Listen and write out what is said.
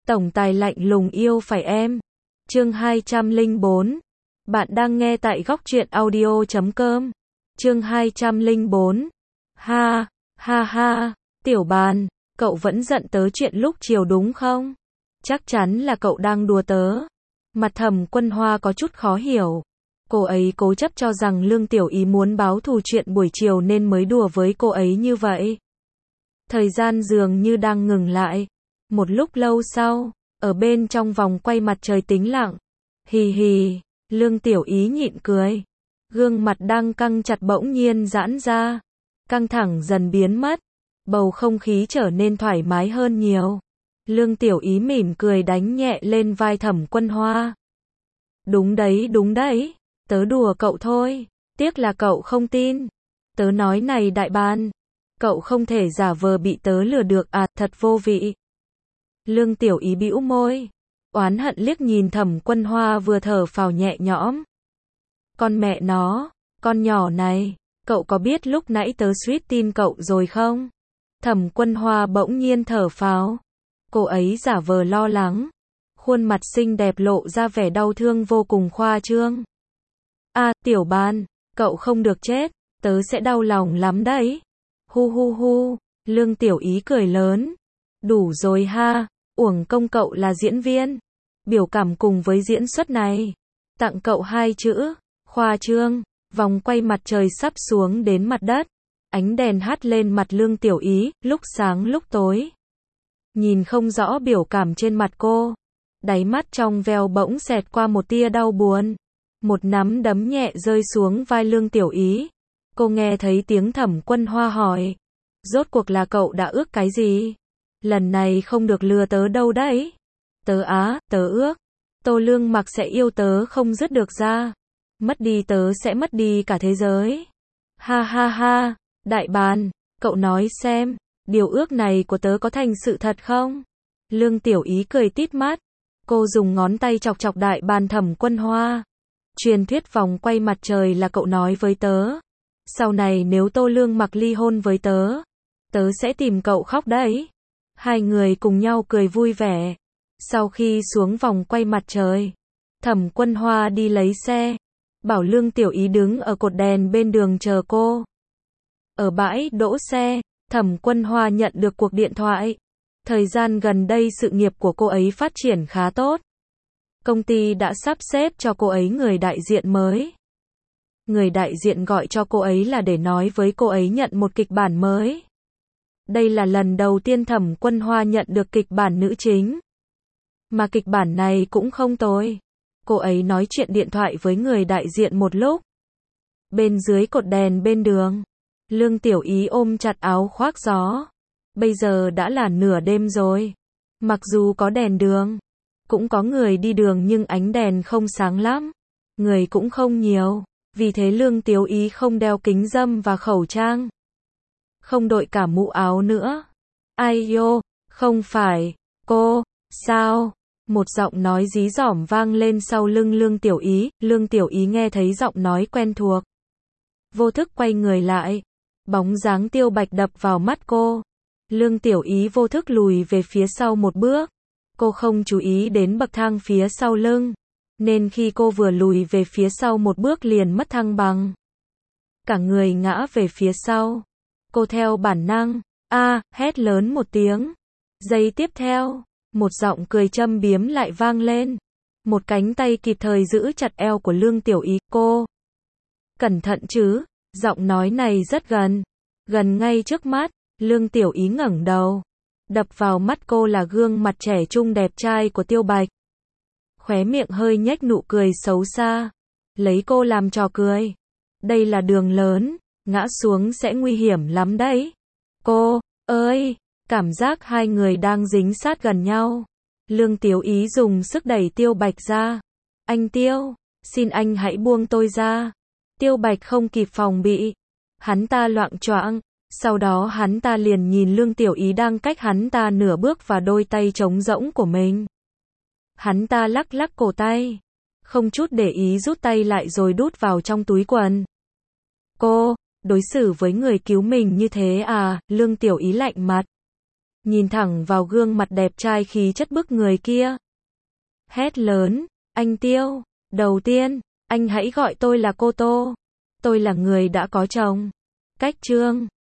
Tổng tài lạnh lùng yêu phải em. Chương 204. Bạn đang nghe tại góc truyện audio.com. Chương 204. Ha, ha ha, Tiểu Bàn, cậu vẫn giận tớ chuyện lúc chiều đúng không? Chắc chắn là cậu đang đùa tớ. Mặt Thẩm Quân Hoa có chút khó hiểu. Cô ấy cố chấp cho rằng Lương Tiểu Ý muốn báo thù chuyện buổi chiều nên mới đùa với cô ấy như vậy. Thời gian dường như đang ngừng lại. Một lúc lâu sau, ở bên trong vòng quay mặt trời tĩnh lặng. Hì hì, Lương Tiểu Ý nhịn cười. Gương mặt đang căng chặt bỗng nhiên giãn ra. Căng thẳng dần biến mất. Bầu không khí trở nên thoải mái hơn nhiều. Lương Tiểu Ý mỉm cười đánh nhẹ lên vai Thẩm Quân Hoa. Đúng đấy, tớ đùa cậu thôi, tiếc là cậu không tin. Tớ nói này đại ban, cậu không thể giả vờ bị tớ lừa được à, thật vô vị. Lương Tiểu Ý bĩu môi, oán hận liếc nhìn Thẩm Quân Hoa vừa thở phào nhẹ nhõm. Con mẹ nó, con nhỏ này, cậu có biết lúc nãy tớ suýt tin cậu rồi không? Thẩm Quân Hoa bỗng nhiên thở phào. Cô ấy giả vờ lo lắng. Khuôn mặt xinh đẹp lộ ra vẻ đau thương vô cùng khoa trương. À, Tiểu Ban, cậu không được chết, tớ sẽ đau lòng lắm đấy. Hu hu hu, Lương Tiểu Ý cười lớn. Đủ rồi ha, uổng công cậu là diễn viên. Biểu cảm cùng với diễn xuất này. Tặng cậu 2 chữ, khoa trương. Vòng quay mặt trời sắp xuống đến mặt đất. Ánh đèn hắt lên mặt Lương Tiểu Ý, lúc sáng lúc tối. Nhìn không rõ biểu cảm trên mặt cô. Đáy mắt trong veo bỗng xẹt qua một tia đau buồn. Một nắm đấm nhẹ rơi xuống vai Lương Tiểu Ý. Cô nghe thấy tiếng Thẩm Quân Hoa hỏi. Rốt cuộc là cậu đã ước cái gì? Lần này không được lừa tớ đâu đấy. Tớ ước. Tô Lương Mặc sẽ yêu tớ không dứt được ra. Mất đi tớ sẽ mất đi cả thế giới. Ha ha ha, đại bàn, cậu nói xem, điều ước này của tớ có thành sự thật không? Lương Tiểu Ý cười tít mắt. Cô dùng ngón tay chọc chọc đại bàn Thẩm Quân Hoa. Truyền thuyết vòng quay mặt trời là cậu nói với tớ. Sau này nếu Tô Lương Mặc ly hôn với tớ, tớ sẽ tìm cậu khóc đấy. Hai người cùng nhau cười vui vẻ. Sau khi xuống vòng quay mặt trời, Thẩm Quân Hoa đi lấy xe. Bảo Lương Tiểu Ý đứng ở cột đèn bên đường chờ cô. Ở bãi đỗ xe, Thẩm Quân Hoa nhận được cuộc điện thoại. Thời gian gần đây sự nghiệp của cô ấy phát triển khá tốt. Công ty đã sắp xếp cho cô ấy người đại diện mới. Người đại diện gọi cho cô ấy là để nói với cô ấy nhận một kịch bản mới. Đây là lần đầu tiên Thẩm Quân Hoa nhận được kịch bản nữ chính. Mà kịch bản này cũng không tồi. Cô ấy nói chuyện điện thoại với người đại diện một lúc. Bên dưới cột đèn bên đường, Lương Tiểu Ý ôm chặt áo khoác gió. Bây giờ đã là nửa đêm rồi. Mặc dù có đèn đường, cũng có người đi đường nhưng ánh đèn không sáng lắm. Người cũng không nhiều. Vì thế Lương Tiểu Ý không đeo kính râm và khẩu trang. Không đội cả mũ áo nữa. Ai yo, không phải, cô, sao? Một giọng nói dí dỏm vang lên sau lưng Lương Tiểu Ý. Lương Tiểu Ý nghe thấy giọng nói quen thuộc. Vô thức quay người lại. Bóng dáng Tiêu Bạch đập vào mắt cô. Lương Tiểu Ý vô thức lùi về phía sau một bước. Cô không chú ý đến bậc thang phía sau lưng. Nên khi cô vừa lùi về phía sau một bước liền mất thăng bằng. Cả người ngã về phía sau. Cô theo bản năng, hét lớn một tiếng. Giây tiếp theo, một giọng cười châm biếm lại vang lên. Một cánh tay kịp thời giữ chặt eo của Lương Tiểu Ý. Cô, cẩn thận chứ, giọng nói này rất gần. Gần ngay trước mắt, Lương Tiểu Ý ngẩng đầu. Đập vào mắt cô là gương mặt trẻ trung đẹp trai của Tiêu Bạch. Khóe miệng hơi nhếch nụ cười xấu xa. Lấy cô làm trò cười. Đây là đường lớn, ngã xuống sẽ nguy hiểm lắm đấy. Cô, ơi, cảm giác hai người đang dính sát gần nhau. Lương Tiểu Ý dùng sức đẩy Tiêu Bạch ra. Anh Tiêu, xin anh hãy buông tôi ra. Tiêu Bạch không kịp phòng bị. Hắn ta loạng choạng. Sau đó hắn ta liền nhìn Lương Tiểu Ý đang cách hắn ta nửa bước và đôi tay trống rỗng của mình. Hắn ta lắc lắc cổ tay. Không chút để ý rút tay lại rồi đút vào trong túi quần. Cô, đối xử với người cứu mình như thế à? Lương Tiểu Ý lạnh mặt. nhìn thẳng vào gương mặt đẹp trai khí chất bức người kia. Hét lớn, anh Tiêu, đầu tiên, anh hãy gọi tôi là cô Tô. Tôi là người đã có chồng. Cách chương